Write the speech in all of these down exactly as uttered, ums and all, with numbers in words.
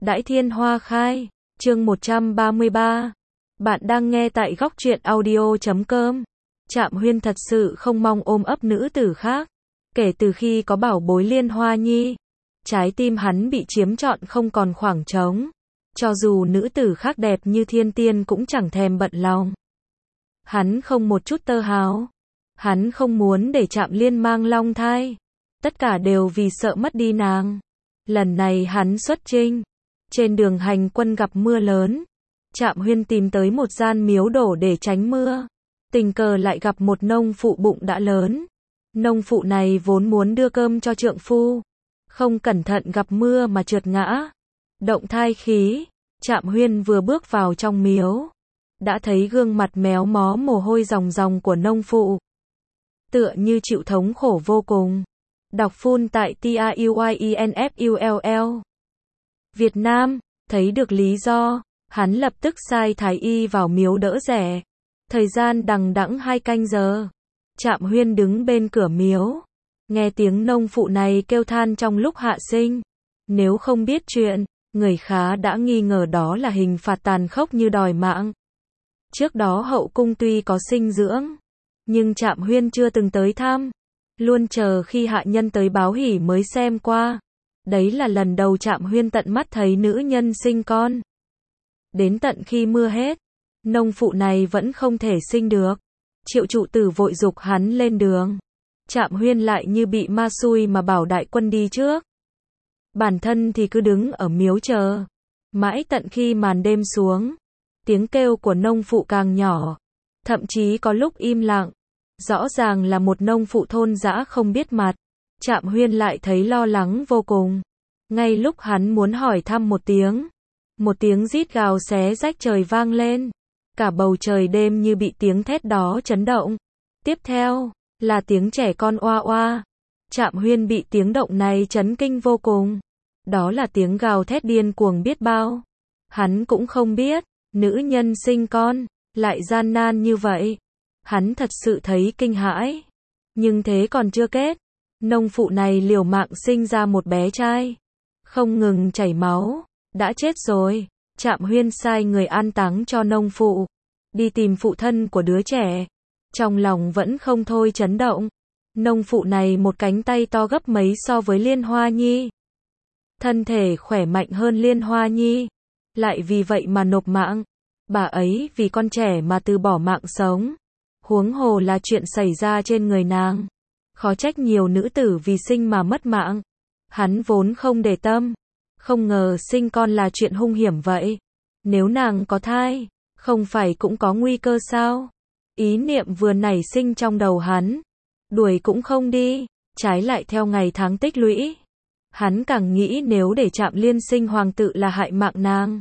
Đãi thiên hoa khai, chương một trăm ba mươi ba. Bạn đang nghe tại góc truyện audio chấm com. Trạm Huyên thật sự không mong ôm ấp nữ tử khác. Kể từ khi có bảo bối Liên Hoa Nhi, trái tim hắn bị chiếm trọn không còn khoảng trống. Cho dù nữ tử khác đẹp như thiên tiên cũng chẳng thèm bận lòng. Hắn không một chút tơ háo. Hắn không muốn để Trạm Liên mang long thai. Tất cả đều vì sợ mất đi nàng. Lần này hắn xuất chinh. Trên đường hành quân gặp mưa lớn. Trạm Huyên tìm tới một gian miếu đổ để tránh mưa. Tình cờ lại gặp một nông phụ bụng đã lớn. Nông phụ này vốn muốn đưa cơm cho trượng phu. Không cẩn thận gặp mưa mà trượt ngã. Động thai khí. Trạm Huyên vừa bước vào trong miếu. Đã thấy gương mặt méo mó mồ hôi ròng ròng của nông phụ. Tựa như chịu thống khổ vô cùng. Đọc full tại T A U Y E N F U L L. Việt Nam, thấy được lý do, hắn lập tức sai thái y vào miếu đỡ đẻ. Thời gian đằng đẵng hai canh giờ. Trạm Huyên đứng bên cửa miếu. Nghe tiếng nông phụ này kêu than trong lúc hạ sinh. Nếu không biết chuyện, người khá đã nghi ngờ đó là hình phạt tàn khốc như đòi mạng. Trước đó hậu cung tuy có sinh dưỡng, nhưng Trạm Huyên chưa từng tới thăm. Luôn chờ khi hạ nhân tới báo hỉ mới xem qua. Đấy là lần đầu Trạm Huyên tận mắt thấy nữ nhân sinh con. Đến tận khi mưa hết, nông phụ này vẫn không thể sinh được. Triệu trụ tử vội giục hắn lên đường. Trạm Huyên lại như bị ma xui mà bảo đại quân đi trước. Bản thân thì cứ đứng ở miếu chờ. Mãi tận khi màn đêm xuống, tiếng kêu của nông phụ càng nhỏ. Thậm chí có lúc im lặng. Rõ ràng là một nông phụ thôn dã không biết mặt. Trạm Huyên lại thấy lo lắng vô cùng. Ngay lúc hắn muốn hỏi thăm một tiếng, một tiếng rít gào xé rách trời vang lên. Cả bầu trời đêm như bị tiếng thét đó chấn động. Tiếp theo, là tiếng trẻ con oa oa. Trạm Huyên bị tiếng động này chấn kinh vô cùng. Đó là tiếng gào thét điên cuồng biết bao. Hắn cũng không biết, nữ nhân sinh con, lại gian nan như vậy. Hắn thật sự thấy kinh hãi. Nhưng thế còn chưa kết. Nông phụ này liều mạng sinh ra một bé trai. Không ngừng chảy máu. Đã chết rồi. Trạm Huyên sai người an táng cho nông phụ. Đi tìm phụ thân của đứa trẻ. Trong lòng vẫn không thôi chấn động. Nông phụ này một cánh tay to gấp mấy so với Liên Hoa Nhi. Thân thể khỏe mạnh hơn Liên Hoa Nhi. Lại vì vậy mà nộp mạng. Bà ấy vì con trẻ mà từ bỏ mạng sống. Huống hồ là chuyện xảy ra trên người nàng. Khó trách nhiều nữ tử vì sinh mà mất mạng. Hắn vốn không để tâm. Không ngờ sinh con là chuyện hung hiểm vậy. Nếu nàng có thai, không phải cũng có nguy cơ sao? Ý niệm vừa nảy sinh trong đầu hắn. Đuổi cũng không đi, trái lại theo ngày tháng tích lũy. Hắn càng nghĩ nếu để Trạm Liên sinh hoàng tự là hại mạng nàng.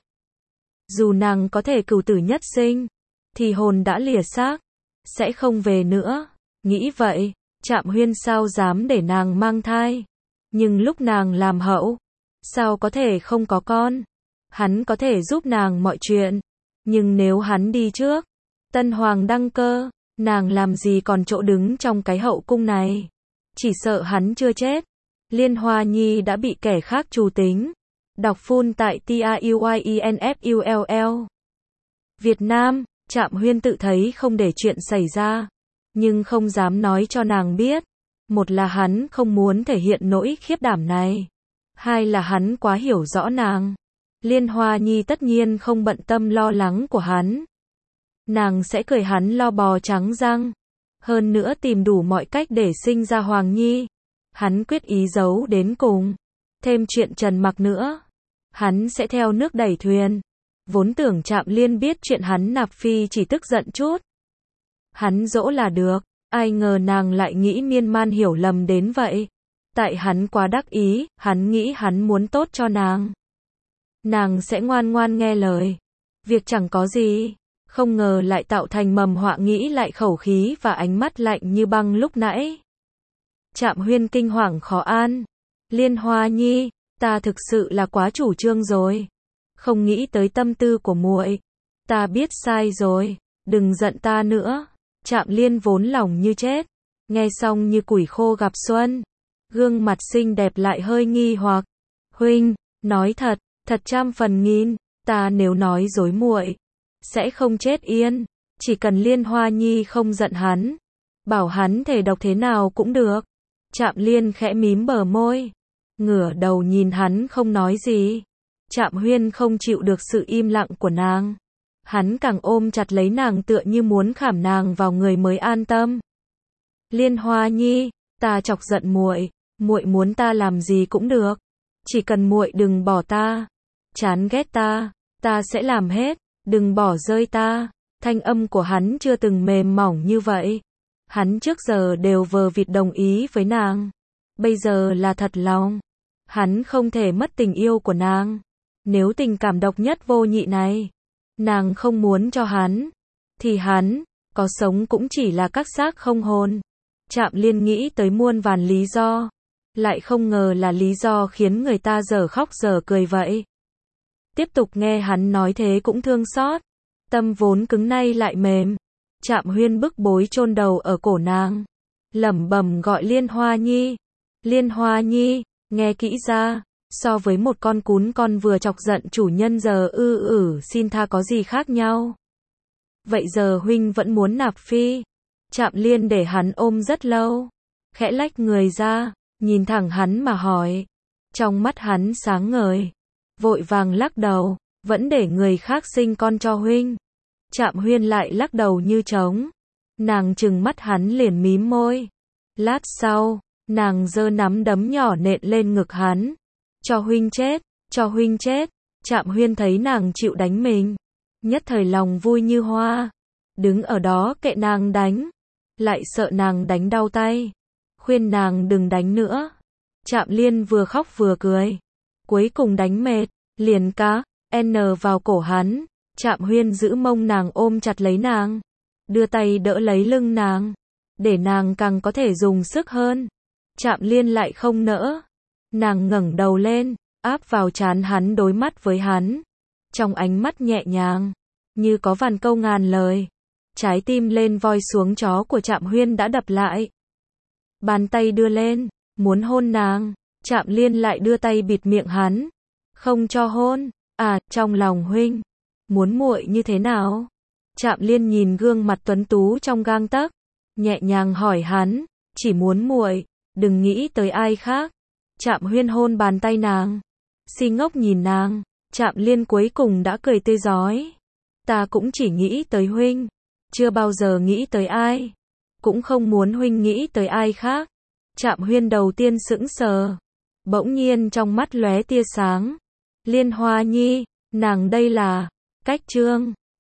Dù nàng có thể cửu tử nhất sinh, thì hồn đã lìa xác, sẽ không về nữa. Nghĩ vậy, Trạm Huyên sao dám để nàng mang thai. Nhưng lúc nàng làm hậu, sao có thể không có con. Hắn có thể giúp nàng mọi chuyện. Nhưng nếu hắn đi trước, tân hoàng đăng cơ, nàng làm gì còn chỗ đứng trong cái hậu cung này. Chỉ sợ hắn chưa chết. Liên Hoa Nhi đã bị kẻ khác trù tính. Đọc full tại T A U Y E N F U L L. Việt Nam, Trạm Huyên tự thấy không để chuyện xảy ra. Nhưng không dám nói cho nàng biết. Một là hắn không muốn thể hiện nỗi khiếp đảm này. Hai là hắn quá hiểu rõ nàng. Liên Hoa Nhi tất nhiên không bận tâm lo lắng của hắn. Nàng sẽ cười hắn lo bò trắng răng. Hơn nữa tìm đủ mọi cách để sinh ra Hoàng Nhi. Hắn quyết ý giấu đến cùng. Thêm chuyện Trần Mặc nữa. Hắn sẽ theo nước đẩy thuyền. Vốn tưởng Trạm Liên biết chuyện hắn nạp phi chỉ tức giận chút. Hắn dỗ là được. Ai ngờ nàng lại nghĩ miên man hiểu lầm đến vậy. Tại hắn quá đắc ý, hắn nghĩ hắn muốn tốt cho nàng. Nàng sẽ ngoan ngoan nghe lời. Việc chẳng có gì. Không ngờ lại tạo thành mầm họa, nghĩ lại khẩu khí và ánh mắt lạnh như băng lúc nãy. Trạm Huyên kinh hoàng khó an. Liên Hoa Nhi, ta thực sự là quá chủ trương rồi. Không nghĩ tới tâm tư của muội. Ta biết sai rồi, đừng giận ta nữa. Trạm Liên vốn lòng như chết. Nghe xong như củi khô gặp xuân. Gương mặt xinh đẹp lại hơi nghi hoặc. Huynh, nói thật, Thật trăm phần nghìn, ta nếu nói dối muội, sẽ không chết yên. Chỉ cần Liên Hoa Nhi không giận hắn, bảo hắn thể độc thế nào cũng được. Trạm Liên khẽ mím bờ môi, ngửa đầu nhìn hắn không nói gì. Trạm Huyên không chịu được sự im lặng của nàng. Hắn càng ôm chặt lấy nàng tựa như muốn khảm nàng vào người mới an tâm. Liên Hoa Nhi, ta chọc giận muội, muội muốn ta làm gì cũng được, chỉ cần muội đừng bỏ ta, chán ghét ta, ta sẽ làm hết, đừng bỏ rơi ta. Thanh âm của hắn chưa từng mềm mỏng như vậy. Hắn trước giờ đều vờ vịt đồng ý với nàng, bây giờ là thật lòng. Hắn không thể mất tình yêu của nàng. Nếu tình cảm độc nhất vô nhị này, nàng không muốn cho hắn, thì hắn, có sống cũng chỉ là các xác không hồn. Trạm Liên nghĩ tới muôn vàn lý do, lại không ngờ là lý do khiến người ta dở khóc dở cười vậy. Tiếp tục nghe hắn nói thế cũng thương xót, tâm vốn cứng nay lại mềm. Trạm Huyên bức bối chôn đầu ở cổ nàng, lẩm bẩm gọi Liên Hoa Nhi. Liên Hoa Nhi, nghe kỹ ra, so với một con cún con vừa chọc giận chủ nhân giờ ư ử xin tha có gì khác nhau. Vậy giờ huynh vẫn muốn nạp phi? Trạm Liên để hắn ôm rất lâu, khẽ lách người ra, nhìn thẳng hắn mà hỏi. Trong mắt hắn sáng ngời, vội vàng lắc đầu, vẫn để người khác sinh con cho huynh. Trạm Huyên lại lắc đầu như trống. Nàng trừng mắt hắn liền mím môi. Lát sau, nàng giơ nắm đấm nhỏ nện lên ngực hắn. Cho huynh chết, cho huynh chết. Trạm Huyên thấy nàng chịu đánh mình, nhất thời lòng vui như hoa. Đứng ở đó kệ nàng đánh, lại sợ nàng đánh đau tay, khuyên nàng đừng đánh nữa. Trạm Liên vừa khóc vừa cười, cuối cùng đánh mệt, liền cá n vào cổ hắn. Trạm Huyên giữ mông nàng ôm chặt lấy nàng, đưa tay đỡ lấy lưng nàng, để nàng càng có thể dùng sức hơn. Trạm Liên lại không nỡ, nàng ngẩng đầu lên, áp vào trán hắn đối mắt với hắn, trong ánh mắt nhẹ nhàng, như có vàn câu ngàn lời. Trái tim lên voi xuống chó của Trạm Huyên đã đập lại. Bàn tay đưa lên, muốn hôn nàng, Trạm Liên lại đưa tay bịt miệng hắn, không cho hôn. À, trong lòng huynh muốn muội như thế nào? Trạm Liên nhìn gương mặt tuấn tú trong gang tấc, nhẹ nhàng hỏi hắn, chỉ muốn muội, đừng nghĩ tới ai khác. Trạm Huyên hôn bàn tay nàng, si ngốc nhìn nàng. Trạm Liên cuối cùng đã cười tươi rói. Ta cũng chỉ nghĩ tới huynh, chưa bao giờ nghĩ tới ai, cũng không muốn huynh nghĩ tới ai khác. Trạm Huyên đầu tiên sững sờ, bỗng nhiên trong mắt lóe tia sáng. Liên Hoa Nhi, nàng đây là cách trương.